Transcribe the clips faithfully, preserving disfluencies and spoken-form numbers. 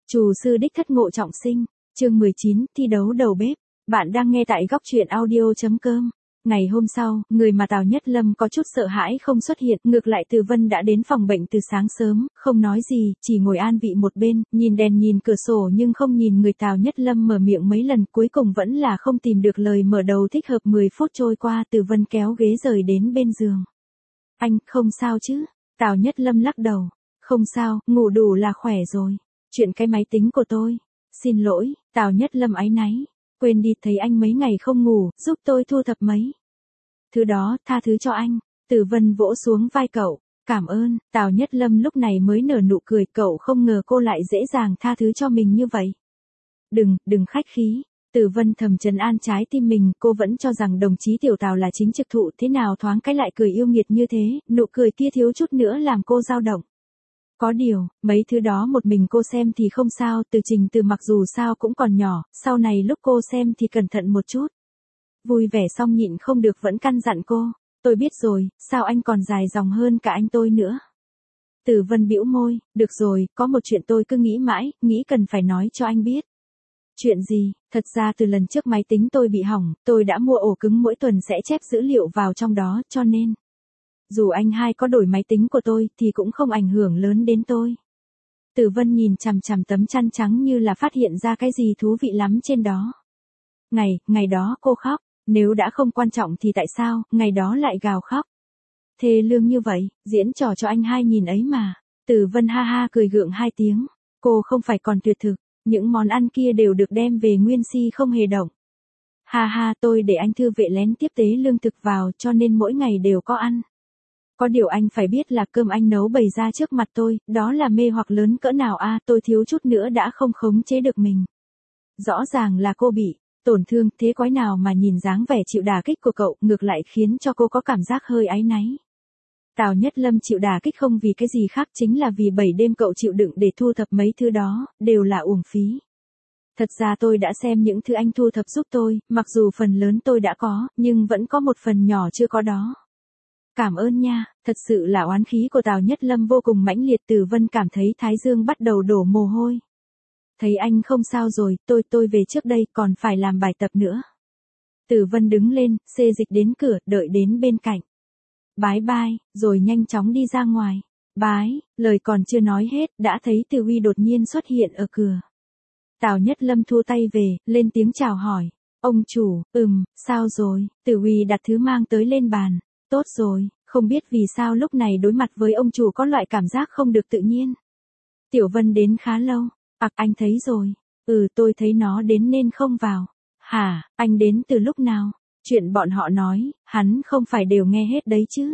Trù sư đích thất Ngộ Trọng Sinh, chương mười chín, thi đấu đầu bếp. Bạn đang nghe tại góc truyện audio.com. Ngày hôm sau, người mà Tào Nhất Lâm có chút sợ hãi không xuất hiện, ngược lại Từ Vân đã đến phòng bệnh từ sáng sớm, không nói gì, chỉ ngồi an vị một bên, nhìn đèn nhìn cửa sổ nhưng không nhìn người. Tào Nhất Lâm mở miệng mấy lần cuối cùng vẫn là không tìm được lời mở đầu thích hợp. Mười phút trôi qua, Từ Vân kéo ghế rời đến bên giường. Anh, không sao chứ? Tào Nhất Lâm lắc đầu. Không sao, ngủ đủ là khỏe rồi. Chuyện cái máy tính của tôi. Xin lỗi, Tào Nhất Lâm áy náy. Quên đi, thấy anh mấy ngày không ngủ, giúp tôi thu thập mấy thứ đó, tha thứ cho anh. Từ Vân vỗ xuống vai cậu. Cảm ơn. Tào Nhất Lâm lúc này mới nở nụ cười. Cậu không ngờ cô lại dễ dàng tha thứ cho mình như vậy. Đừng, đừng khách khí. Từ Vân thầm trấn an trái tim mình. Cô vẫn cho rằng đồng chí Tiểu Tào là chính trực thụ, thế nào thoáng cái lại cười yêu nghiệt như thế. Nụ cười kia thiếu chút nữa làm cô dao động. Có điều, mấy thứ đó một mình cô xem thì không sao. Từ Trình Từ mặc dù sao cũng còn nhỏ, sau này lúc cô xem thì cẩn thận một chút. Vui vẻ xong nhịn không được vẫn căn dặn cô. Tôi biết rồi, sao anh còn dài dòng hơn cả anh tôi nữa. Từ Vân bĩu môi. Được rồi, có một chuyện tôi cứ nghĩ mãi, nghĩ cần phải nói cho anh biết. Chuyện gì? Thật ra từ lần trước máy tính tôi bị hỏng, tôi đã mua ổ cứng mỗi tuần sẽ chép dữ liệu vào trong đó, cho nên dù anh hai có đổi máy tính của tôi thì cũng không ảnh hưởng lớn đến tôi. Từ Vân nhìn chằm chằm tấm chăn trắng như là phát hiện ra cái gì thú vị lắm trên đó. Ngày, ngày đó cô khóc, nếu đã không quan trọng thì tại sao, ngày đó lại gào khóc. Thê lương như vậy, diễn trò cho anh hai nhìn ấy mà. Từ Vân ha ha cười gượng hai tiếng. Cô không phải còn tuyệt thực, những món ăn kia đều được đem về nguyên si không hề động. Ha ha, tôi để anh thư vệ lén tiếp tế lương thực vào cho nên mỗi ngày đều có ăn. Có điều anh phải biết là cơm anh nấu bày ra trước mặt tôi, đó là mê hoặc lớn cỡ nào a. À, tôi thiếu chút nữa đã không khống chế được mình. Rõ ràng là cô bị tổn thương, thế quái nào mà nhìn dáng vẻ chịu đả kích của cậu, ngược lại khiến cho cô có cảm giác hơi áy náy. Tào Nhất Lâm chịu đả kích không vì cái gì khác, chính là vì bảy đêm cậu chịu đựng để thu thập mấy thứ đó, đều là uổng phí. Thật ra tôi đã xem những thứ anh thu thập giúp tôi, mặc dù phần lớn tôi đã có, nhưng vẫn có một phần nhỏ chưa có đó. Cảm ơn nha, thật sự là oán khí của Tào Nhất Lâm vô cùng mãnh liệt. Từ Vân cảm thấy thái dương bắt đầu đổ mồ hôi. Thấy anh không sao rồi, tôi tôi về trước đây, còn phải làm bài tập nữa. Từ Vân đứng lên, xê dịch đến cửa, đợi đến bên cạnh. Bái bai, rồi nhanh chóng đi ra ngoài. Bái, lời còn chưa nói hết, đã thấy Từ Uy đột nhiên xuất hiện ở cửa. Tào Nhất Lâm thua tay về, lên tiếng chào hỏi. Ông chủ, ừm, sao rồi? Từ Uy đặt thứ mang tới lên bàn. Tốt rồi, không biết vì sao lúc này đối mặt với ông chủ có loại cảm giác không được tự nhiên. Tiểu Vân đến khá lâu. À, anh thấy rồi. Ừ, tôi thấy nó đến nên không vào. Hả, anh đến từ lúc nào? Chuyện bọn họ nói, hắn không phải đều nghe hết đấy chứ.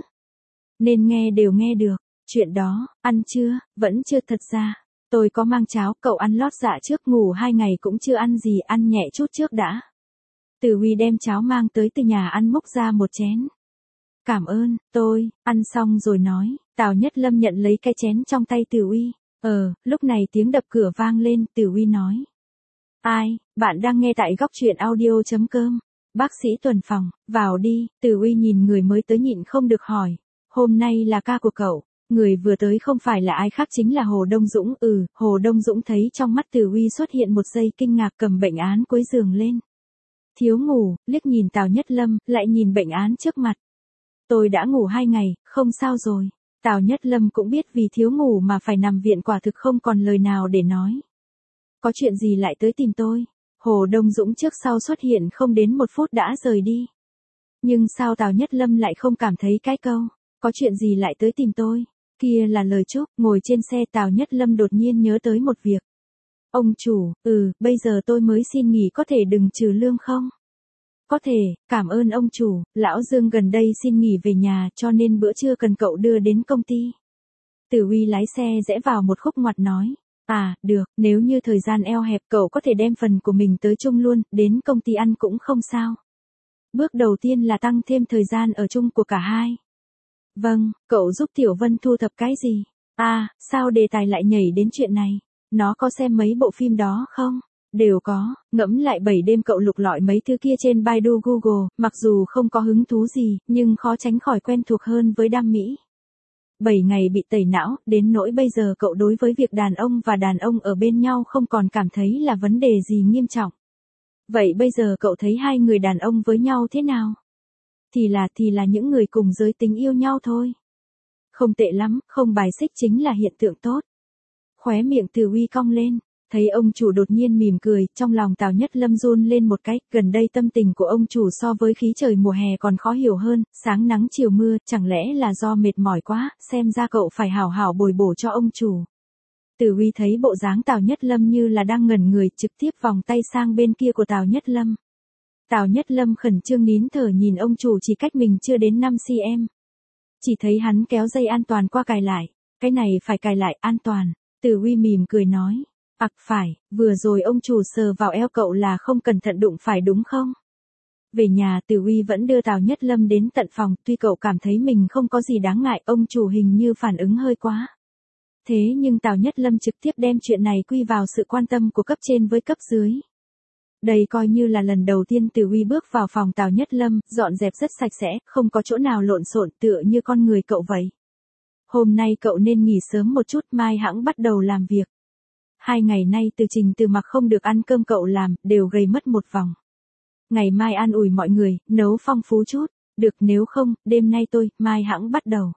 Nên nghe đều nghe được. Chuyện đó, ăn chưa? Vẫn chưa. Thật ra tôi có mang cháo, cậu ăn lót dạ trước, ngủ hai ngày cũng chưa ăn gì, ăn nhẹ chút trước đã. Từ Huy đem cháo mang tới từ nhà ăn múc ra một chén. Cảm ơn, tôi, ăn xong rồi nói. Tào Nhất Lâm nhận lấy cái chén trong tay Từ Uy. Ờ, lúc này tiếng đập cửa vang lên, Từ Uy nói. Ai, bạn đang nghe tại góc truyện audio.com. Bác sĩ Tuần phòng, vào đi. Từ Uy nhìn người mới tới nhịn không được hỏi. Hôm nay là ca của cậu. Người vừa tới không phải là ai khác chính là Hồ Đông Dũng. Ừ, Hồ Đông Dũng thấy trong mắt Từ Uy xuất hiện một giây kinh ngạc, cầm bệnh án cuối giường lên. Thiếu ngủ, liếc nhìn Tào Nhất Lâm, lại nhìn bệnh án trước mặt. Tôi đã ngủ hai ngày, không sao rồi. Tào Nhất Lâm cũng biết vì thiếu ngủ mà phải nằm viện, quả thực không còn lời nào để nói. Có chuyện gì lại tới tìm tôi? Hồ Đông Dũng trước sau xuất hiện không đến một phút đã rời đi. Nhưng sao Tào Nhất Lâm lại không cảm thấy cái câu, có chuyện gì lại tới tìm tôi? Kia là lời chúc. Ngồi trên xe Tào Nhất Lâm đột nhiên nhớ tới một việc. Ông chủ, ừ, bây giờ tôi mới xin nghỉ, có thể đừng trừ lương không? Có thể, cảm ơn ông chủ, lão Dương gần đây xin nghỉ về nhà cho nên bữa trưa cần cậu đưa đến công ty. Từ Uy lái xe rẽ vào một khúc ngoặt nói. À, được, nếu như thời gian eo hẹp cậu có thể đem phần của mình tới chung luôn, đến công ty ăn cũng không sao. Bước đầu tiên là tăng thêm thời gian ở chung của cả hai. Vâng, cậu giúp Tiểu Vân thu thập cái gì? À, sao đề tài lại nhảy đến chuyện này? Nó có xem mấy bộ phim đó không? Đều có, ngẫm lại bảy đêm cậu lục lọi mấy thứ kia trên Baidu Google, mặc dù không có hứng thú gì, nhưng khó tránh khỏi quen thuộc hơn với đam mỹ. bảy ngày bị tẩy não, đến nỗi bây giờ cậu đối với việc đàn ông và đàn ông ở bên nhau không còn cảm thấy là vấn đề gì nghiêm trọng. Vậy bây giờ cậu thấy hai người đàn ông với nhau thế nào? Thì là thì là những người cùng giới tính yêu nhau thôi. Không tệ lắm, không bài xích chính là hiện tượng tốt. Khóe miệng Từ Uy cong lên, thấy ông chủ đột nhiên mỉm cười, trong lòng Tào Nhất Lâm run lên một cái, gần đây tâm tình của ông chủ so với khí trời mùa hè còn khó hiểu hơn, sáng nắng chiều mưa, chẳng lẽ là do mệt mỏi quá, xem ra cậu phải hảo hảo bồi bổ cho ông chủ. Từ Uy thấy bộ dáng Tào Nhất Lâm như là đang ngẩn người, trực tiếp vòng tay sang bên kia của Tào Nhất Lâm. Tào Nhất Lâm khẩn trương nín thở nhìn ông chủ chỉ cách mình chưa đến năm xăng-ti-mét. Chỉ thấy hắn kéo dây an toàn qua cài lại, cái này phải cài lại an toàn. Từ Uy mỉm cười nói, ặc phải, vừa rồi ông chủ sờ vào eo cậu là không cẩn thận đụng phải đúng không? Về nhà Từ Uy vẫn đưa Tào Nhất Lâm đến tận phòng, tuy cậu cảm thấy mình không có gì đáng ngại, ông chủ hình như phản ứng hơi quá. Thế nhưng Tào Nhất Lâm trực tiếp đem chuyện này quy vào sự quan tâm của cấp trên với cấp dưới. Đây coi như là lần đầu tiên Từ Uy bước vào phòng Tào Nhất Lâm, dọn dẹp rất sạch sẽ, không có chỗ nào lộn xộn, tựa như con người cậu vậy. Hôm nay cậu nên nghỉ sớm một chút, mai hẵng bắt đầu làm việc. Hai ngày nay Từ Trình Từ Mặc không được ăn cơm cậu làm, đều gầy mất một vòng. Ngày mai an ủi mọi người, nấu phong phú chút, được nếu không, đêm nay tôi, mai hẵng bắt đầu.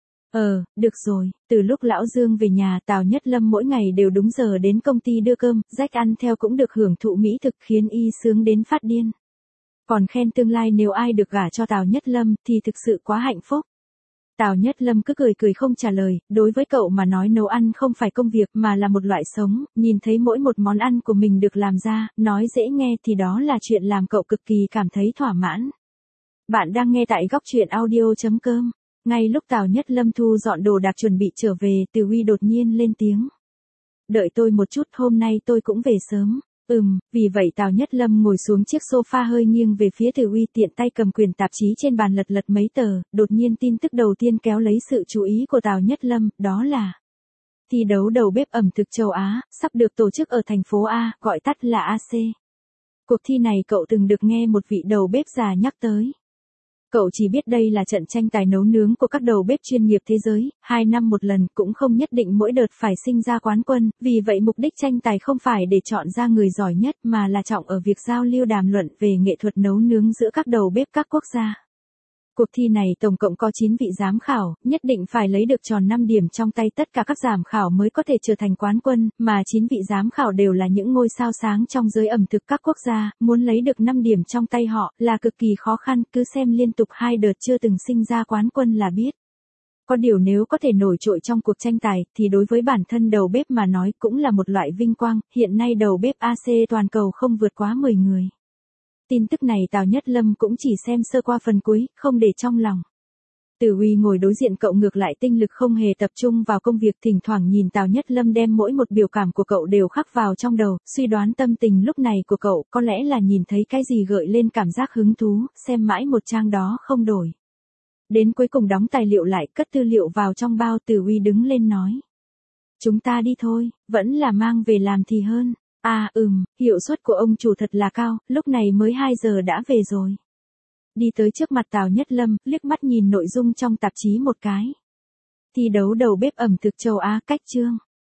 Ờ, được rồi, từ lúc lão Dương về nhà Tào Nhất Lâm mỗi ngày đều đúng giờ đến công ty đưa cơm, rách ăn theo cũng được hưởng thụ mỹ thực khiến y sướng đến phát điên. Còn khen tương lai nếu ai được gả cho Tào Nhất Lâm thì thực sự quá hạnh phúc. Tào Nhất Lâm cứ cười cười không trả lời, đối với cậu mà nói nấu ăn không phải công việc mà là một loại sống, nhìn thấy mỗi một món ăn của mình được làm ra, nói dễ nghe thì đó là chuyện làm cậu cực kỳ cảm thấy thỏa mãn. Bạn đang nghe tại góc truyện audio chấm com. Ngay lúc Tào Nhất Lâm thu dọn đồ đạc chuẩn bị trở về, Từ Uy đột nhiên lên tiếng. Đợi tôi một chút, hôm nay tôi cũng về sớm. Ừm, vì vậy Tào Nhất Lâm ngồi xuống chiếc sofa hơi nghiêng về phía Từ Uy, tiện tay cầm quyển tạp chí trên bàn lật lật mấy tờ, đột nhiên tin tức đầu tiên kéo lấy sự chú ý của Tào Nhất Lâm, đó là thi đấu đầu bếp ẩm thực châu Á, sắp được tổ chức ở thành phố A, gọi tắt là a xê. Cuộc thi này cậu từng được nghe một vị đầu bếp già nhắc tới. Cậu chỉ biết đây là trận tranh tài nấu nướng của các đầu bếp chuyên nghiệp thế giới, hai năm một lần, cũng không nhất định mỗi đợt phải sinh ra quán quân, vì vậy mục đích tranh tài không phải để chọn ra người giỏi nhất mà là trọng ở việc giao lưu đàm luận về nghệ thuật nấu nướng giữa các đầu bếp các quốc gia. Cuộc thi này tổng cộng có chín vị giám khảo, nhất định phải lấy được tròn năm điểm trong tay tất cả các giám khảo mới có thể trở thành quán quân, mà chín vị giám khảo đều là những ngôi sao sáng trong giới ẩm thực các quốc gia, muốn lấy được năm điểm trong tay họ là cực kỳ khó khăn, cứ xem liên tục hai đợt chưa từng sinh ra quán quân là biết. Có điều nếu có thể nổi trội trong cuộc tranh tài thì đối với bản thân đầu bếp mà nói cũng là một loại vinh quang, hiện nay đầu bếp a xê toàn cầu không vượt quá mười người. Tin tức này Tào Nhất Lâm cũng chỉ xem sơ qua phần cuối, không để trong lòng. Từ Uy ngồi đối diện cậu ngược lại tinh lực không hề tập trung vào công việc, thỉnh thoảng nhìn Tào Nhất Lâm đem mỗi một biểu cảm của cậu đều khắc vào trong đầu, suy đoán tâm tình lúc này của cậu, có lẽ là nhìn thấy cái gì gợi lên cảm giác hứng thú, xem mãi một trang đó không đổi. Đến cuối cùng đóng tài liệu lại, cất tư liệu vào trong bao, Từ Uy đứng lên nói. Chúng ta đi thôi, vẫn là mang về làm thì hơn. À ừm, hiệu suất của ông chủ thật là cao, lúc này mới hai giờ đã về rồi. Đi tới trước mặt Tào Nhất Lâm, liếc mắt nhìn nội dung trong tạp chí một cái. Thi đấu đầu bếp ẩm thực châu Á, cách chương.